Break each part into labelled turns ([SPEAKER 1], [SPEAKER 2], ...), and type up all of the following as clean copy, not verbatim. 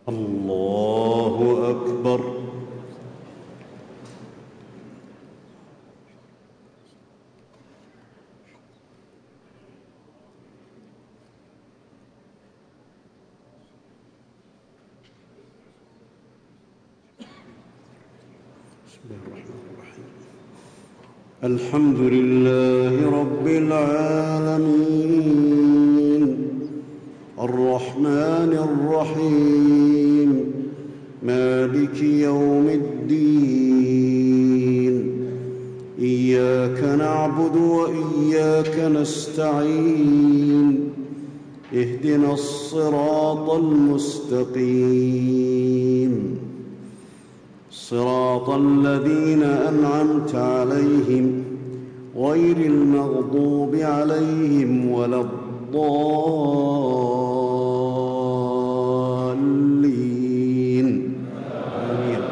[SPEAKER 1] الله أكبر. بسم الله الرحمن الرحيم. الحمد لله رب العالمين الرحمن الرحيم مالك يوم الدين إياك نعبد وإياك نستعين اهدنا الصراط المستقيم صراط الذين أنعمت عليهم غير المغضوب عليهم ولا الضالين آمين.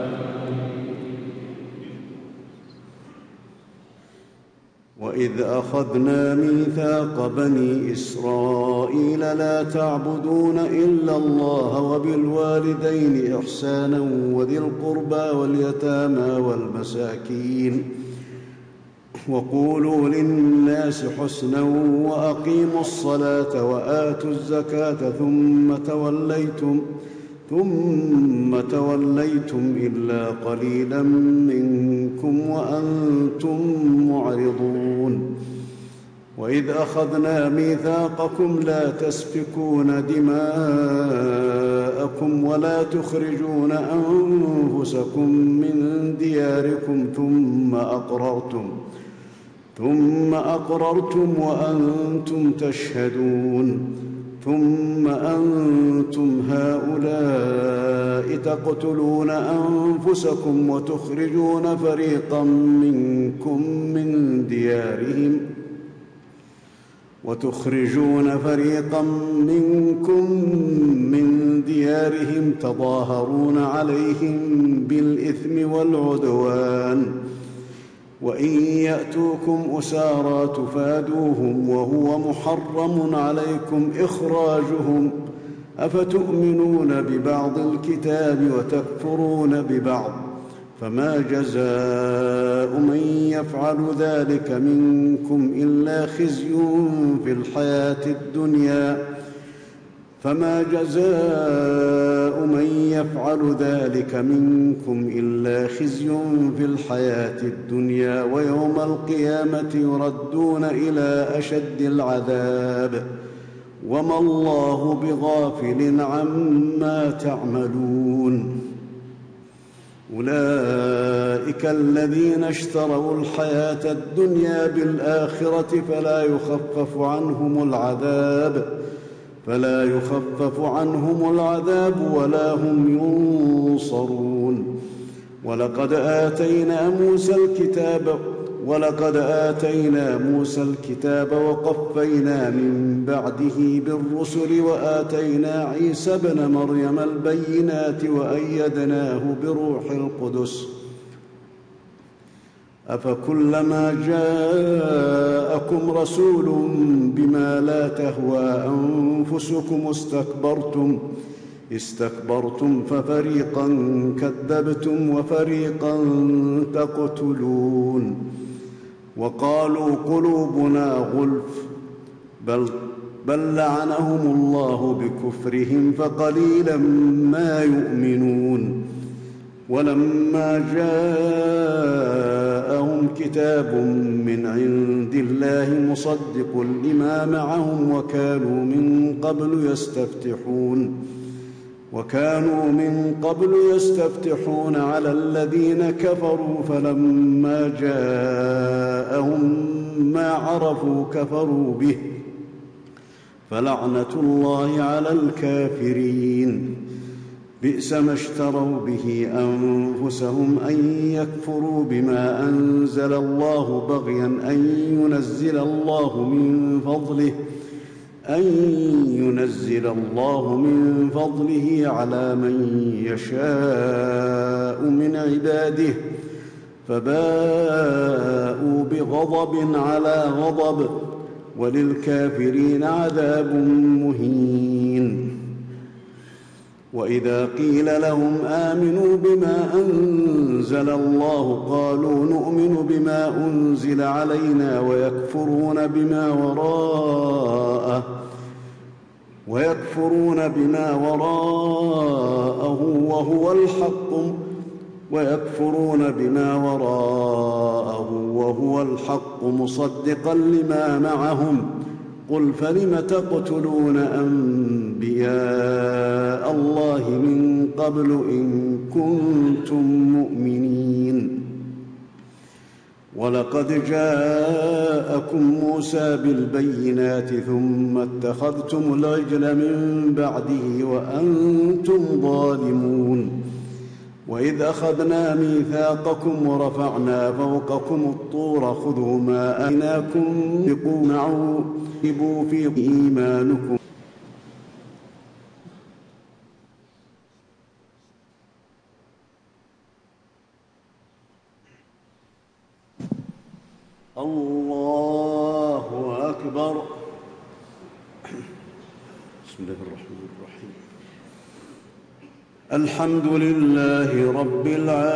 [SPEAKER 1] وإذ أخذنا ميثاق بني إسرائيل لا تعبدون إلا الله وبالوالدين إحسانا وذي القربى واليتامى والمساكين وقولوا للناس حسنا وأقيموا الصلاة وآتوا الزكاة ثم توليتم إلا قليلا منكم وأنتم معرضون. وإذ أخذنا ميثاقكم لا تسفكون دماءكم ولا تخرجون أنفسكم من دياركم ثم أقررتم وأنتم تشهدون. ثم أنتم هؤلاء تقتلون أنفسكم وتخرجون فريقا منكم من ديارهم تظاهرون عليهم بالإثم والعدوان وإن يأتوكم أسارى تفادوهم وهو محرم عليكم إخراجهم أفتؤمنون ببعض الكتاب وتكفرون ببعض فما جزاء من يفعل ذلك منكم إلا خزي في الحياة الدنيا ويوم القيامة يردون إلى أشد العذاب وما الله بغافل عما تعملون. أولئك الذين اشتروا الحياة الدنيا بالآخرة فلا يخفف عنهم العذاب ولا هم ينصرون. ولقد آتينا موسى الكتاب وقفينا من بعده بالرسل وآتينا عيسى ابن مريم البينات وأيدناه بروح القدس أفكلما جاءكم رسول بما لا تهوى أنفسكم استكبرتم ففريقا كذبتم وفريقا تقتلون. وقالوا قلوبنا غلف بل لعنهم الله بكفرهم فقليلا ما يؤمنون. ولما جاءهم كتاب من عند الله مصدق لما معهم وكانوا من قبل يستفتحون على الذين كفروا فلما جاءهم ما عرفوا كفروا به فلعنة الله على الكافرين. بئس ما اشتروا به أنفسهم أن يكفروا بما أنزل الله بغيا أن ينزل الله من فضله على من يشاء من عباده فباءوا بغضب على غضب وللكافرين عذاب مهين. وإذا قيل لهم آمنوا بما أنزل الله قالوا نؤمن بما أنزل علينا ويكفرون بما وراءه وهو الحق مصدقا لما معهم. قل فلم تقتلون أنبياء الله من قبل إن كنتم مؤمنين. ولقد جاءكم موسى بالبينات ثم اتخذتم العجل من بعده وأنتم ظالمون. وإذ أخذنا ميثاقكم ورفعنا فوقكم الطور خذوا ما آتيناكم بقوة في إيمانكم. الله أكبر. بسم الله الرحمن الرحيم. الحمد لله رب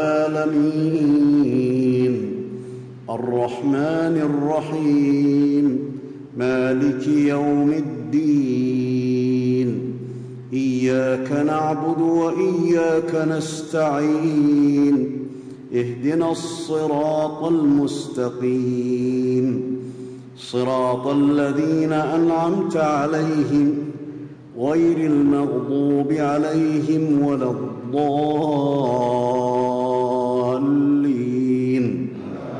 [SPEAKER 1] العالمين الرحمن الرحيم مالك يوم الدين. إياك نعبد وإياك نستعين. اهدنا الصراط المستقيم صراط الذين أنعمت عليهم غير المغضوب عليهم ولا الضالين.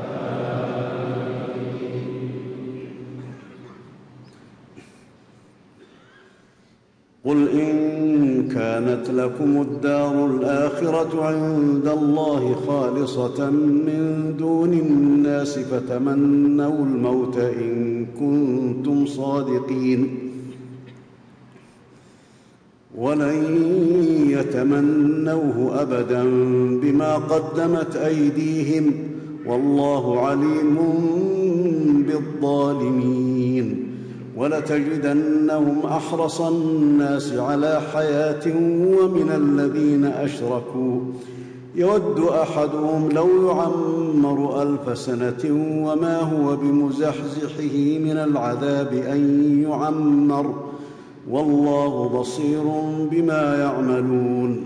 [SPEAKER 1] قل إن كانت لكم الدار الآخرة عند الله خالصة من دون الناس فتمنوا الموت إن كنتم صادقين ولن يتمنوه أبدا بما قدمت أيديهم والله عليم بالظالمين. ولتجدنهم أحرص الناس على حياة ومن الذين أشركوا يود أحدهم لو يعمر 1000 سنة وما هو بمزحزحه من العذاب أن يعمر والله بصير بما يعملون.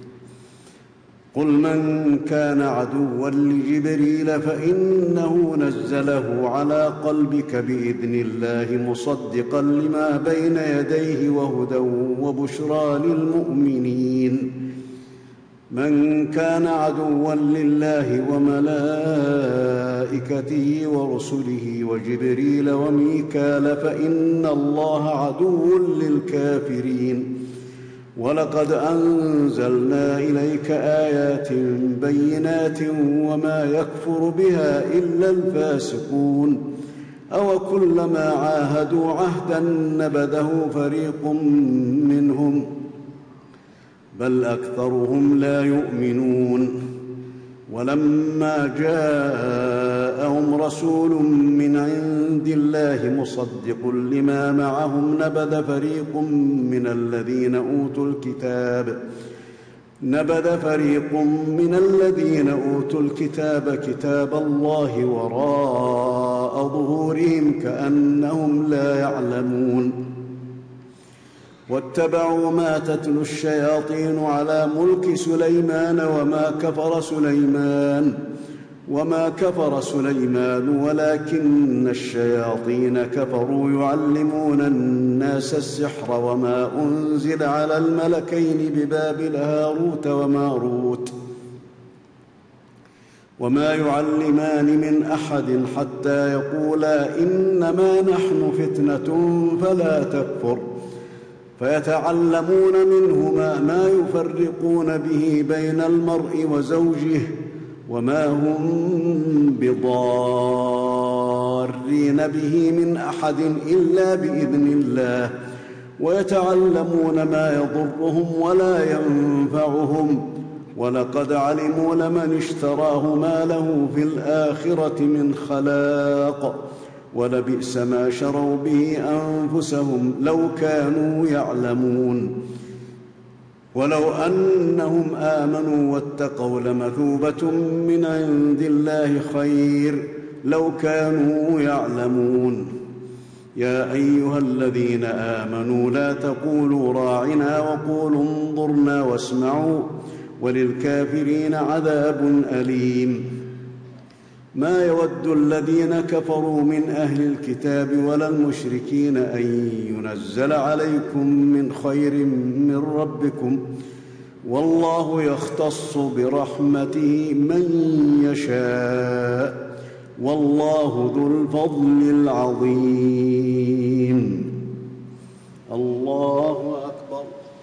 [SPEAKER 1] قل من كان عدوا لجبريل فإنه نزله على قلبك بإذن الله مصدقا لما بين يديه وهدى وبشرى للمؤمنين. من كان عدوا لله وملائكته ورسله وجبريل وميكال فإن الله عدو للكافرين. ولقد أنزلنا إليك آيات بينات وما يكفر بها إلا الفاسقون. أوكلما عاهدوا عهدا نبذه فريق منهم بل أكثرهم لا يؤمنون. ولما جاءهم رسول من عند الله مصدق لما معهم نبذ فريق من الذين أوتوا الكتاب كتاب الله وراء ظهورهم كأنهم لا يعلمون. واتبعوا ما تتلو الشياطين على ملك سليمان وما كفر سليمان ولكن الشياطين كفروا يعلمون الناس السحر وما أنزل على الملكين ببابل هاروت وماروت وما يعلمان من أحد حتى يقولا إنما نحن فتنة فلا تكفر فيتعلمون منهما ما يفرقون به بين المرء وزوجه وما هم بضارين به من أحد إلا بإذن الله ويتعلمون ما يضرهم ولا ينفعهم ولقد علموا لمن اشتراه ما له في الآخرة من خلاق ولبئس ما شروا به أنفسهم لو كانوا يعلمون. ولو أنهم آمنوا واتقوا لمثوبة من عند الله خير لو كانوا يعلمون. يا أيها الذين آمنوا لا تقولوا راعنا وقولوا انظرنا واسمعوا وللكافرين عذاب أليم. ما يود الذين كفروا من أهل الكتاب ولا المشركين أن ينزل عليكم من خير من ربكم، والله يختص برحمته من يشاء، والله ذو الفضل العظيم. الله أكبر.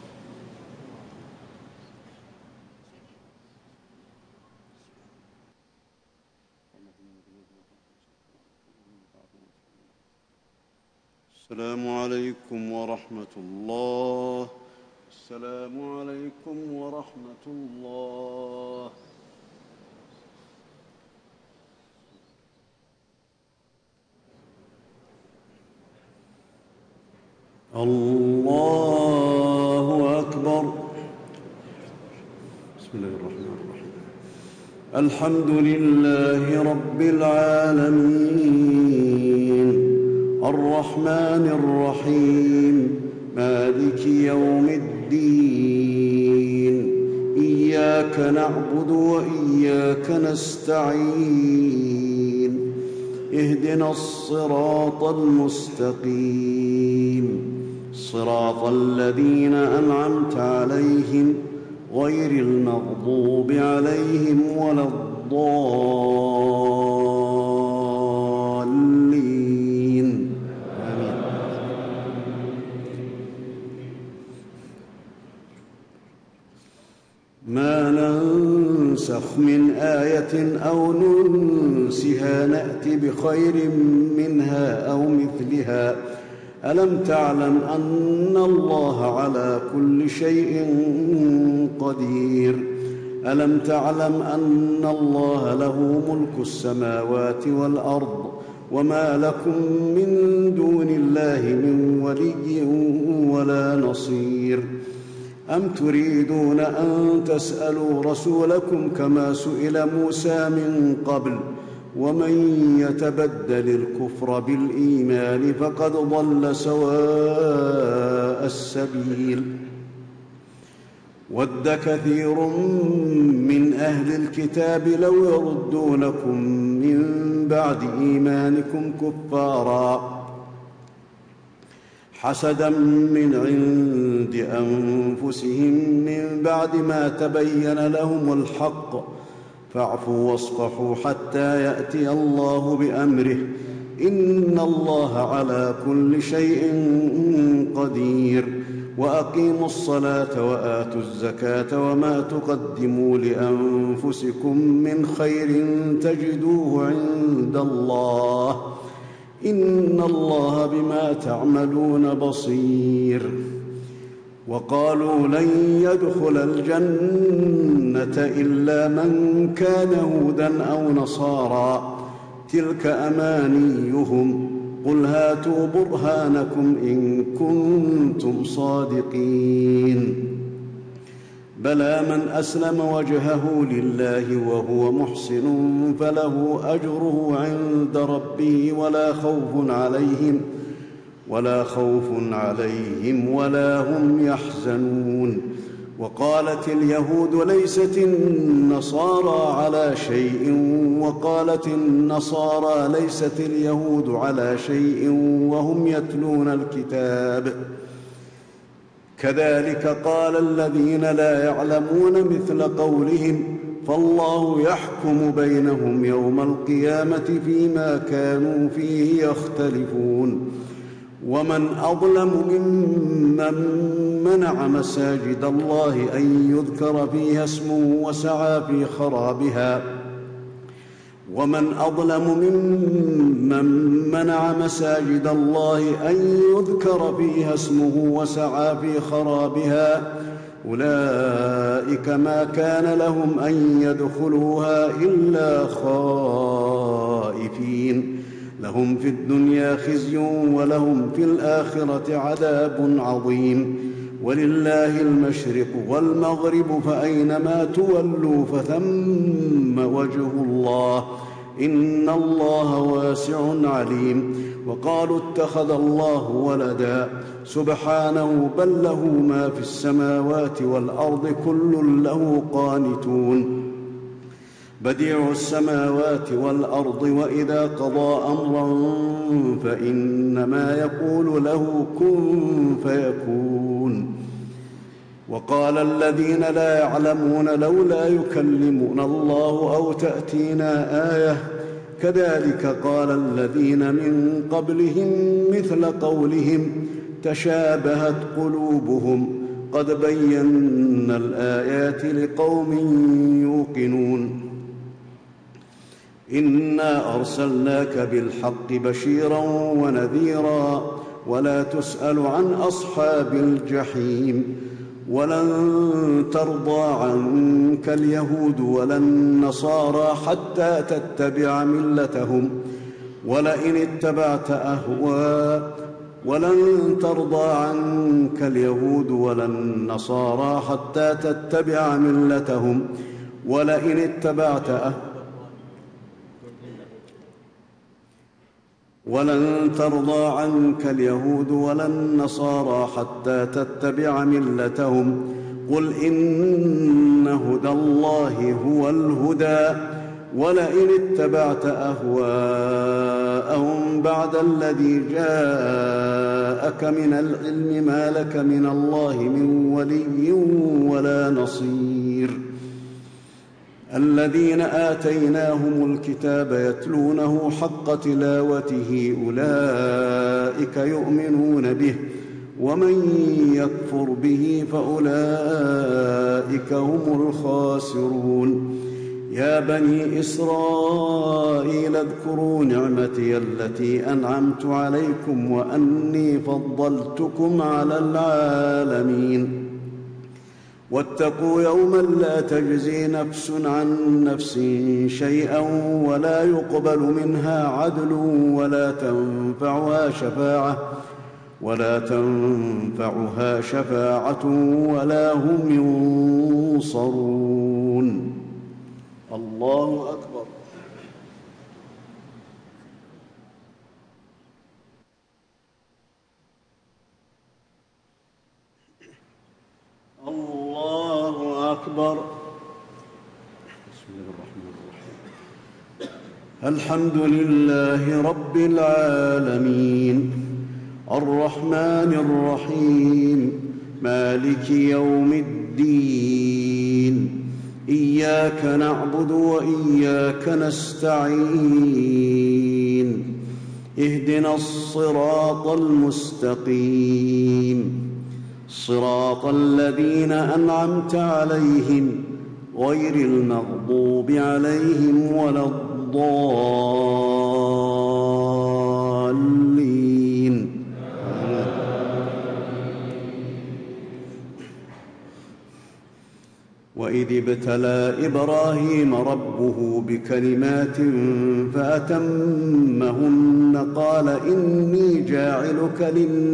[SPEAKER 1] السلام عليكم ورحمة الله. السلام عليكم ورحمة الله. الله أكبر. بسم الله الرحمن الرحيم. الحمد لله رب العالمين الرحمن الرحيم مالك يوم الدين. إياك نعبد وإياك نستعين. اهدنا الصراط المستقيم صراط الذين أنعمت عليهم غير المغضوب عليهم ولا الضالين. آمين. ما ننسخ من آية أو ننسها نأت بخير منها أو مثلها. ألم تعلم أن الله على كل شيء قدير؟ ألم تعلم أن الله له ملك السماوات والأرض وما لكم من دون الله من ولي ولا نصير؟ أم تريدون أن تسألوا رسولكم كما سئل موسى من قبل؟ ومن يتبدل الكفر بالإيمان فقد ضل سواء السبيل. ود كثير من أهل الكتاب لو يردونكم من بعد إيمانكم كفارا حسدا من عند أنفسهم من بعد ما تبين لهم الحق، فاعفوا واصفحوا حتى يأتي الله بأمره، إن الله على كل شيء قدير. وأقيموا الصلاة وآتوا الزكاة وما تقدموا لأنفسكم من خير تجدوه عند الله، إن الله بما تعملون بصير. وقالوا لن يدخل الجنة إلا من كان هودا أو نصارى، تلك أمانيهم، قل هاتوا برهانكم إن كنتم صادقين. بلى من أسلم وجهه لله وهو محسن فله أجره عند ربه ولا خوف عليهم ولا هم يحزنون. وقالت اليهود ليست النصارى على شيء، وقالت النصارى ليست اليهود على شيء وهم يتلون الكتاب، كذلك قال الذين لا يعلمون مثل قولهم، فالله يحكم بينهم يوم القيامة فيما كانوا فيه يختلفون. ومن أظلم ممن منع مساجد الله أن يذكر فيها اسمه وسعى في خرابها أولئك ما كان لهم أن يدخلوها إلا خائفين، لهم في الدنيا خزي ولهم في الآخرة عذاب عظيم. ولله المشرق والمغرب فأينما تولوا فثم وجه الله إن الله واسع عليم. وقالوا اتخذ الله ولدا سبحانه بل له ما في السماوات والأرض كل له قانتون بديع السماوات والأرض وإذا قضى أمرا فإنما يقول له كن فيكون. وقال الذين لا يعلمون لولا يكلمنا الله أو تأتينا آية كذلك قال الذين من قبلهم مثل قولهم تشابهت قلوبهم قد بينا الآيات لقوم يوقنون. إنا أرسلناك بالحق بشيرا ونذيرا ولا تسأل عن أصحاب الجحيم. ولن ترضى عنك اليهود ولا النصارى حتى تتبع ملتهم ولئن قل إن هدى الله هو الهدى ولئن اتبعت أهواءهم بعد الذي جاءك من العلم ما لك من الله من ولي ولا نصير. الذين آتيناهم الكتاب يتلونه حق تلاوته أولئك يؤمنون به ومن يكفر به فأولئك هم الخاسرون. يا بني إسرائيل اذكروا نعمتي التي أنعمت عليكم وأني فضلتكم على العالمين. واتقوا يوما لا تجزي نفس عن نفس شيئا ولا يقبل منها عدل ولا تنفعها شفاعة ولا هم ينصرون. الله أكبر. الله أكبر. بسم الله الرحمن الرحيم. الحمد لله رب العالمين الرحمن الرحيم مالك يوم الدين إياك نعبد وإياك نستعين اهدنا الصراط المستقيم صراط الذين أنعمت عليهم غير المغضوب عليهم ولا الضالين. وإذ ابتلى إبراهيم ربه بكلمات فأتمهن قال إني جاعلك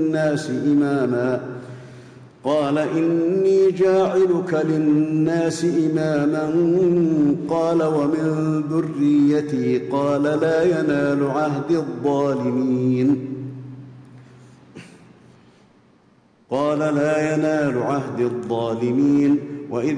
[SPEAKER 1] للناس إماما قال ومن ذريتي قال لا ينال عهد الظالمين وإذ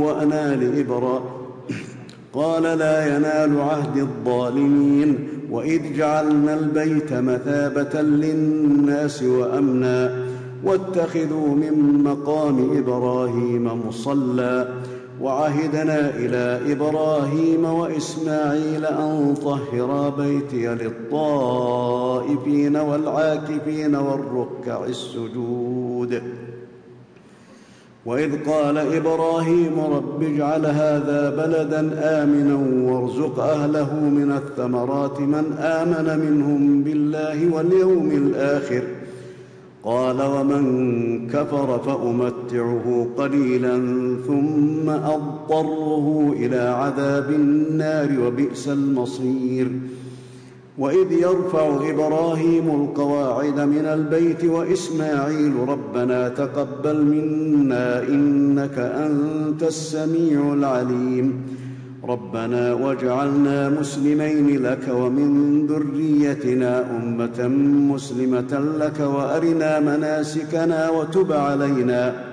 [SPEAKER 1] جعلنا البيت مثابة للناس وأمنا واتخذوا من مقام إبراهيم مصلى وعهدنا إلى إبراهيم وإسماعيل أن طهرا بيتي للطائفين والعاكفين والركع السجود. وإذ قال إبراهيم رب اجعل هذا بلدا آمنا وارزق أهله من الثمرات من آمن منهم بالله واليوم الآخر قال ومن كفر فأمتعه قليلا ثم أضطره إلى عذاب النار وبئس المصير. وإذ يرفع إبراهيم القواعد من البيت وإسماعيل ربنا تقبل منا إنك أنت السميع العليم ربنا واجعلنا مسلمين لك ومن ذريتنا أمة مسلمة لك وأرنا مناسكنا وتب علينا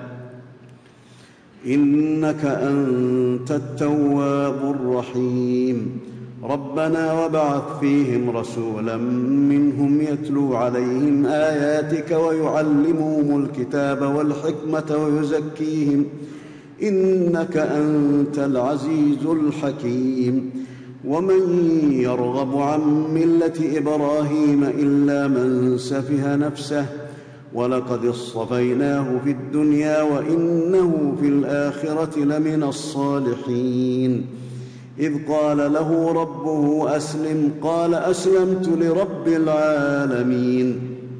[SPEAKER 1] إنك أنت التواب الرحيم ربنا وابعث فيهم رسولا منهم يتلو عليهم آياتك ويعلمهم الكتاب والحكمة ويزكيهم إنك أنت العزيز الحكيم ومن يرغب عن ملة إبراهيم إلا من سفه نفسه ولقد اصطفيناه في الدنيا وإنه في الآخرة لمن الصالحين إذ قال له ربه أسلم قال أسلمت لرب العالمين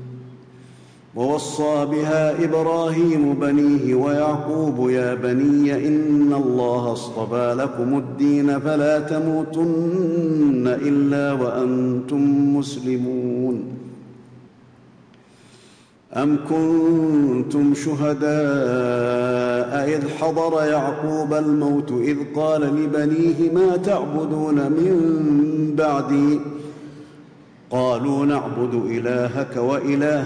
[SPEAKER 1] ووصى بها إبراهيم بنيه ويعقوب يا بني إن الله اصطفى لكم الدين فلا تموتن إلا وأنتم مسلمون أم كنتم شهداء إذ حضر يعقوب الموت إذ قال لبنيه ما تعبدون من بعدي قالوا نعبد إلهك وإله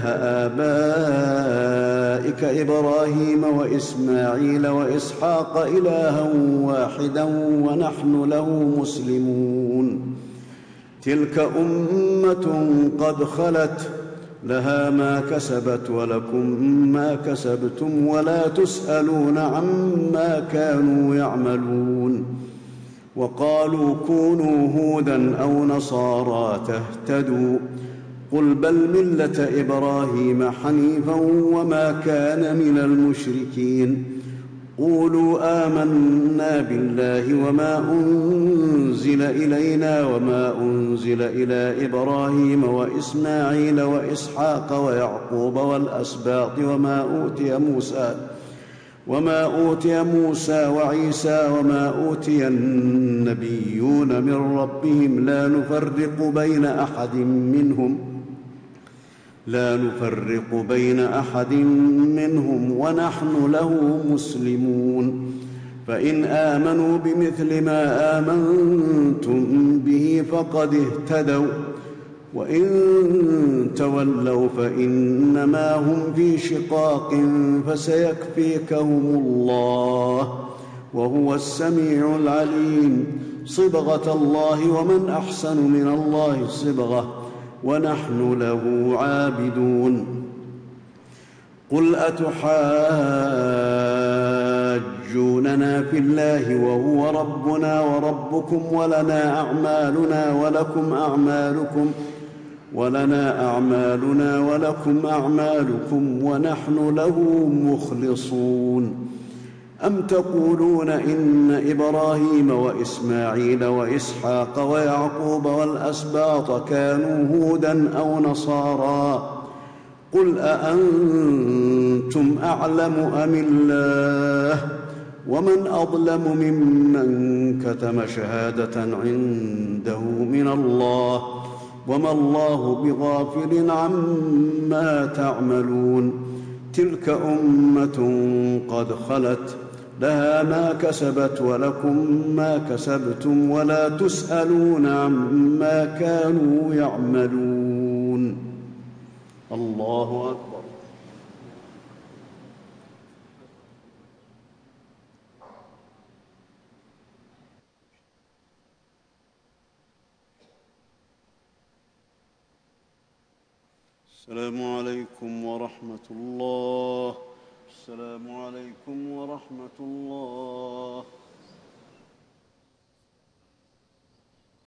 [SPEAKER 1] آبائك إبراهيم وإسماعيل وإسحاق إلها واحدا ونحن له مسلمون تلك أمة قد خلت لها ما كسبت ولكم ما كسبتم ولا تسألون عما كانوا يعملون وقالوا كونوا هودا أو نصارى تهتدوا قل بل ملة إبراهيم حنيفا وما كان من المشركين قولوا آمنا بالله وما أنزل إلينا وما أنزل إلى إبراهيم وإسماعيل وإسحاق ويعقوب والأسباط وما أوتي موسى وعيسى وما أوتي النبيون من ربهم لا نفرق بين أحد منهم ونحن له مسلمون فإن آمنوا بمثل ما آمنتم به فقد اهتدوا وإن تولوا فإنما هم في شقاق فسيكفيكهم الله وهو السميع العليم صبغة الله ومن أحسن من الله صبغة ونحن له عابدون قل أتحاجوننا في الله وهو ربنا وربكم ولنا أعمالنا ولكم أعمالكم ونحن له مخلصون أم تقولون إن إبراهيم وإسماعيل وإسحاق ويعقوب والأسباط كانوا هودا أو نصارى قل أأنتم أعلم أم الله ومن أظلم ممن كتم شهادة عنده من الله وما الله بغافل عما تعملون تلك أمة قد خلت لها ما كسبت ولكم ما كسبتم ولا تسألون عما كانوا يعملون الله أكبر السلام عليكم ورحمة الله السلام عليكم ورحمة الله